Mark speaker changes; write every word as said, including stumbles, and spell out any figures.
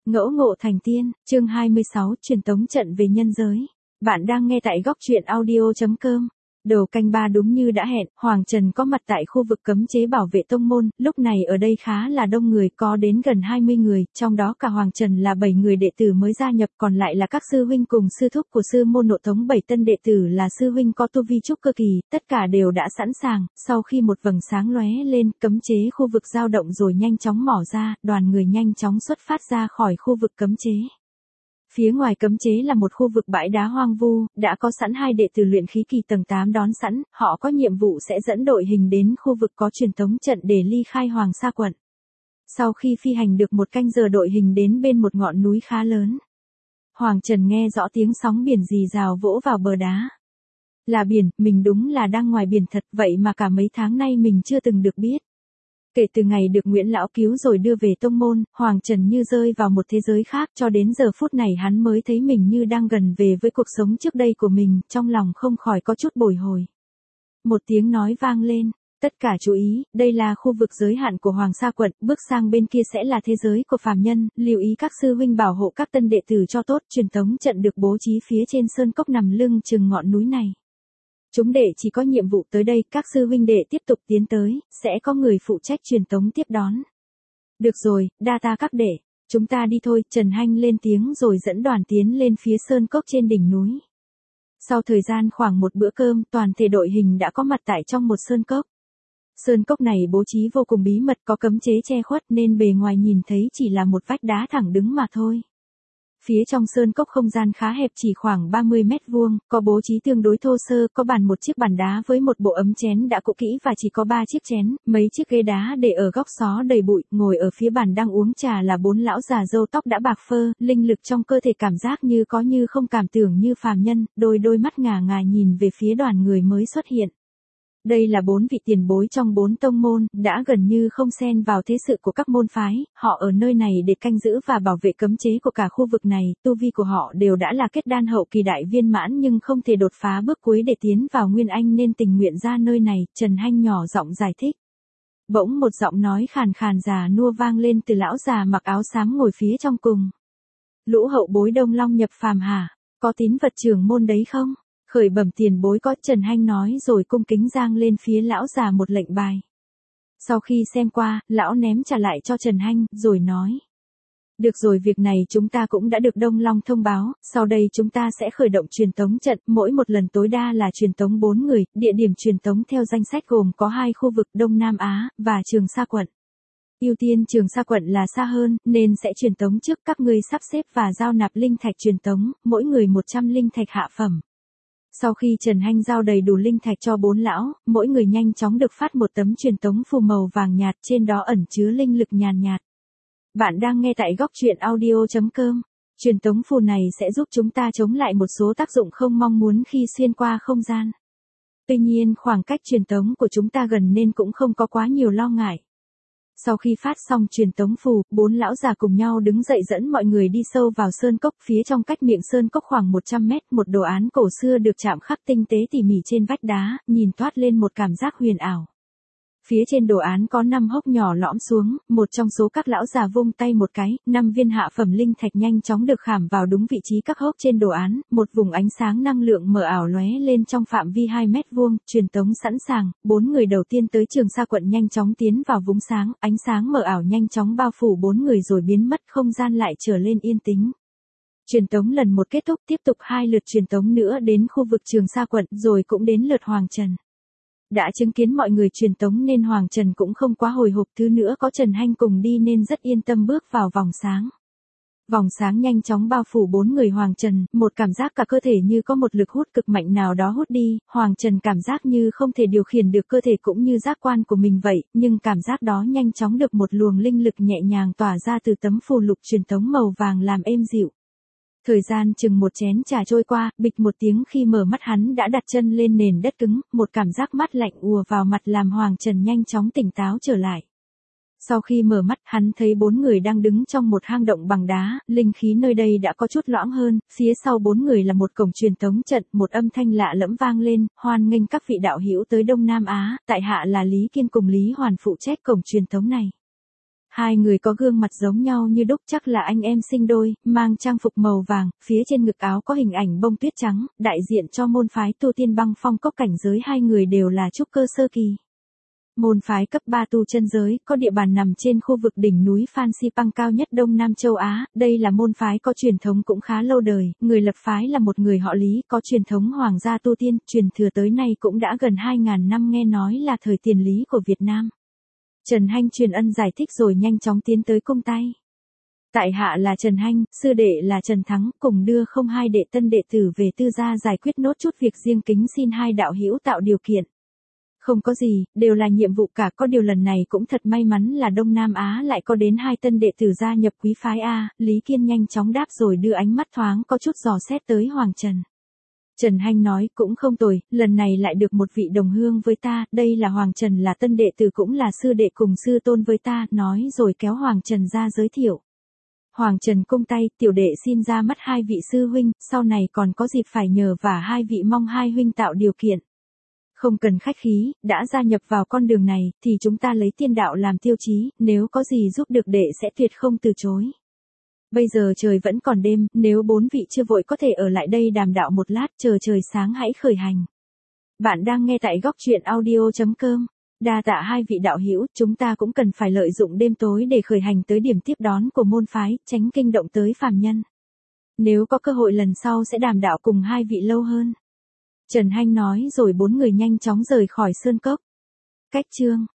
Speaker 1: Ngẫu ngộ thành tiên, chương hai mươi sáu, truyền tống trận về nhân giới. Bạn đang nghe tại góc truyện audio chấm com. Đầu canh ba đúng như đã hẹn, Hoàng Trần có mặt tại khu vực cấm chế bảo vệ tông môn, lúc này ở đây khá là đông người, có đến gần hai mươi người, trong đó cả Hoàng Trần là bảy người đệ tử mới gia nhập, còn lại là các sư huynh cùng sư thúc của sư môn Nộ Tống. Bảy tân đệ tử là sư huynh có tu vi trúc cơ kỳ, tất cả đều đã sẵn sàng, sau khi một vầng sáng lóe lên, cấm chế khu vực dao động rồi nhanh chóng mỏ ra, đoàn người nhanh chóng xuất phát ra khỏi khu vực cấm chế. Phía ngoài cấm chế là một khu vực bãi đá hoang vu, đã có sẵn hai đệ tử luyện khí kỳ tầng tám đón sẵn, họ có nhiệm vụ sẽ dẫn đội hình đến khu vực có truyền tống trận để ly khai Hoàng Sa quận. Sau khi phi hành được một canh giờ đội hình đến bên một ngọn núi khá lớn. Hoàng Trần nghe rõ tiếng sóng biển rì rào vỗ vào bờ đá. Là biển, mình đúng là đang ngoài biển thật, vậy mà cả mấy tháng nay mình chưa từng được biết. Kể từ ngày được Nguyễn Lão cứu rồi đưa về tông môn, Hoàng Trần như rơi vào một thế giới khác, cho đến giờ phút này hắn mới thấy mình như đang gần về với cuộc sống trước đây của mình, trong lòng không khỏi có chút bồi hồi. Một tiếng nói vang lên, tất cả chú ý, đây là khu vực giới hạn của Hoàng Sa quận, bước sang bên kia sẽ là thế giới của phàm nhân, lưu ý các sư huynh bảo hộ các tân đệ tử cho tốt. Truyền tống trận được bố trí phía trên sơn cốc nằm lưng chừng ngọn núi này. Chúng đệ chỉ có nhiệm vụ tới đây, các sư huynh đệ tiếp tục tiến tới, sẽ có người phụ trách truyền tống tiếp đón. Được rồi, đa ta các đệ, chúng ta đi thôi. Trần Hanh lên tiếng rồi dẫn đoàn tiến lên phía sơn cốc trên đỉnh núi. Sau thời gian khoảng một bữa cơm, toàn thể đội hình đã có mặt tại trong một sơn cốc. Sơn cốc này bố trí vô cùng bí mật, có cấm chế che khuất nên bề ngoài nhìn thấy chỉ là một vách đá thẳng đứng mà thôi. Phía trong sơn cốc không gian khá hẹp, chỉ khoảng ba mươi mét vuông, có bố trí tương đối thô sơ, có bàn một chiếc bàn đá với một bộ ấm chén đã cũ kỹ và chỉ có ba chiếc chén, mấy chiếc ghế đá để ở góc xó đầy bụi, ngồi ở phía bàn đang uống trà là bốn lão già râu tóc đã bạc phơ, linh lực trong cơ thể cảm giác như có như không, cảm tưởng như phàm nhân, đôi đôi mắt ngà ngà nhìn về phía đoàn người mới xuất hiện. Đây là bốn vị tiền bối trong bốn tông môn, đã gần như không xen vào thế sự của các môn phái, họ ở nơi này để canh giữ và bảo vệ cấm chế của cả khu vực này, tu vi của họ đều đã là kết đan hậu kỳ đại viên mãn nhưng không thể đột phá bước cuối để tiến vào Nguyên Anh nên tình nguyện ra nơi này. Trần Hanh nhỏ giọng giải thích. Bỗng một giọng nói khàn khàn già nua vang lên từ lão già mặc áo xám ngồi phía trong cùng. Lũ hậu bối Đông Long nhập phàm hả? Có tín vật trưởng môn đấy không? Khởi bẩm tiền bối có, Trần Hanh nói rồi cung kính giang lên phía lão già một lệnh bài. Sau khi xem qua, lão ném trả lại cho Trần Hanh, rồi nói. Được rồi, việc này chúng ta cũng đã được Đông Long thông báo, sau đây chúng ta sẽ khởi động truyền tống trận, mỗi một lần tối đa là truyền tống bốn người, địa điểm truyền tống theo danh sách gồm có hai khu vực Đông Nam Á, và Trường Sa quận. Ưu tiên Trường Sa quận là xa hơn, nên sẽ truyền tống trước, các ngươi sắp xếp và giao nạp linh thạch truyền tống, mỗi người một trăm linh thạch hạ phẩm. Sau khi Trần Hanh giao đầy đủ linh thạch cho bốn lão, mỗi người nhanh chóng được phát một tấm truyền tống phù màu vàng nhạt, trên đó ẩn chứa linh lực nhàn nhạt. Bạn đang nghe tại góc truyện audio chấm com. Truyền tống phù này sẽ giúp chúng ta chống lại một số tác dụng không mong muốn khi xuyên qua không gian. Tuy nhiên khoảng cách truyền tống của chúng ta gần nên cũng không có quá nhiều lo ngại. Sau khi phát xong truyền tống phù, bốn lão già cùng nhau đứng dậy dẫn mọi người đi sâu vào sơn cốc. Phía trong cách miệng sơn cốc khoảng một trăm mét, một đồ án cổ xưa được chạm khắc tinh tế tỉ mỉ trên vách đá, nhìn toát lên một cảm giác huyền ảo. Phía trên đồ án có năm hốc nhỏ lõm xuống, một trong số các lão già vung tay một cái, năm viên hạ phẩm linh thạch nhanh chóng được khảm vào đúng vị trí các hốc trên đồ án, một vùng ánh sáng năng lượng mờ ảo lóe lên trong phạm vi hai mét vuông, truyền tống sẵn sàng, bốn người đầu tiên tới Trường Sa quận nhanh chóng tiến vào vùng sáng, ánh sáng mờ ảo nhanh chóng bao phủ bốn người rồi biến mất, không gian lại trở lên yên tĩnh. Truyền tống lần một kết thúc, tiếp tục hai lượt truyền tống nữa đến khu vực Trường Sa quận, rồi cũng đến lượt Hoàng Trần. Đã chứng kiến mọi người truyền tống nên Hoàng Trần cũng không quá hồi hộp, thứ nữa có Trần Hanh cùng đi nên rất yên tâm bước vào vòng sáng. Vòng sáng nhanh chóng bao phủ bốn người Hoàng Trần, một cảm giác cả cơ thể như có một lực hút cực mạnh nào đó hút đi, Hoàng Trần cảm giác như không thể điều khiển được cơ thể cũng như giác quan của mình vậy, nhưng cảm giác đó nhanh chóng được một luồng linh lực nhẹ nhàng tỏa ra từ tấm phù lục truyền tống màu vàng làm êm dịu. Thời gian chừng một chén trà trôi qua, bịch một tiếng khi mở mắt hắn đã đặt chân lên nền đất cứng, một cảm giác mát lạnh ùa vào mặt làm Hoàng Trần nhanh chóng tỉnh táo trở lại. Sau khi mở mắt, hắn thấy bốn người đang đứng trong một hang động bằng đá, linh khí nơi đây đã có chút loãng hơn, phía sau bốn người là một cổng truyền tống trận, một âm thanh lạ lẫm vang lên, hoan nghênh các vị đạo hữu tới Đông Nam Á, tại hạ là Lý Kiên cùng Lý Hoàn phụ trách cổng truyền tống này. Hai người có gương mặt giống nhau như đúc, chắc là anh em sinh đôi, mang trang phục màu vàng, phía trên ngực áo có hình ảnh bông tuyết trắng, đại diện cho môn phái tu tiên Băng Phong Cốc. Cảnh giới hai người đều là trúc cơ sơ kỳ. Môn phái cấp ba tu chân giới, có địa bàn nằm trên khu vực đỉnh núi Phan Xipang cao nhất Đông Nam châu Á, đây là môn phái có truyền thống cũng khá lâu đời, người lập phái là một người họ Lý, có truyền thống hoàng gia tu tiên, truyền thừa tới nay cũng đã gần hai nghìn năm, nghe nói là thời tiền Lý của Việt Nam. Trần Hanh truyền ân giải thích rồi nhanh chóng tiến tới cung tay. Tại hạ là Trần Hanh, sư đệ là Trần Thắng, cùng đưa không hai đệ tân đệ tử về tư gia giải quyết nốt chút việc riêng, kính xin hai đạo hữu tạo điều kiện. Không có gì, đều là nhiệm vụ cả, có điều lần này cũng thật may mắn là Đông Nam Á lại có đến hai tân đệ tử gia nhập quý phái A. Lý Kiên nhanh chóng đáp rồi đưa ánh mắt thoáng có chút dò xét tới Hoàng Trần. Trần Hanh nói cũng không tồi, lần này lại được một vị đồng hương với ta, đây là Hoàng Trần là tân đệ tử cũng là sư đệ cùng sư tôn với ta, nói rồi kéo Hoàng Trần ra giới thiệu. Hoàng Trần cung tay, tiểu đệ xin ra mắt hai vị sư huynh, sau này còn có dịp phải nhờ vả hai vị, mong hai huynh tạo điều kiện. Không cần khách khí, đã gia nhập vào con đường này, thì chúng ta lấy tiên đạo làm tiêu chí, nếu có gì giúp được đệ sẽ tuyệt không từ chối. Bây giờ trời vẫn còn đêm, nếu bốn vị chưa vội có thể ở lại đây đàm đạo một lát, chờ trời sáng hãy khởi hành. Bạn đang nghe tại góc truyện audio chấm com. Đa tạ hai vị đạo hữu, chúng ta cũng cần phải lợi dụng đêm tối để khởi hành tới điểm tiếp đón của môn phái, tránh kinh động tới phàm nhân. Nếu có cơ hội lần sau sẽ đàm đạo cùng hai vị lâu hơn. Trần Hanh nói rồi bốn người nhanh chóng rời khỏi sơn cốc. Cách chương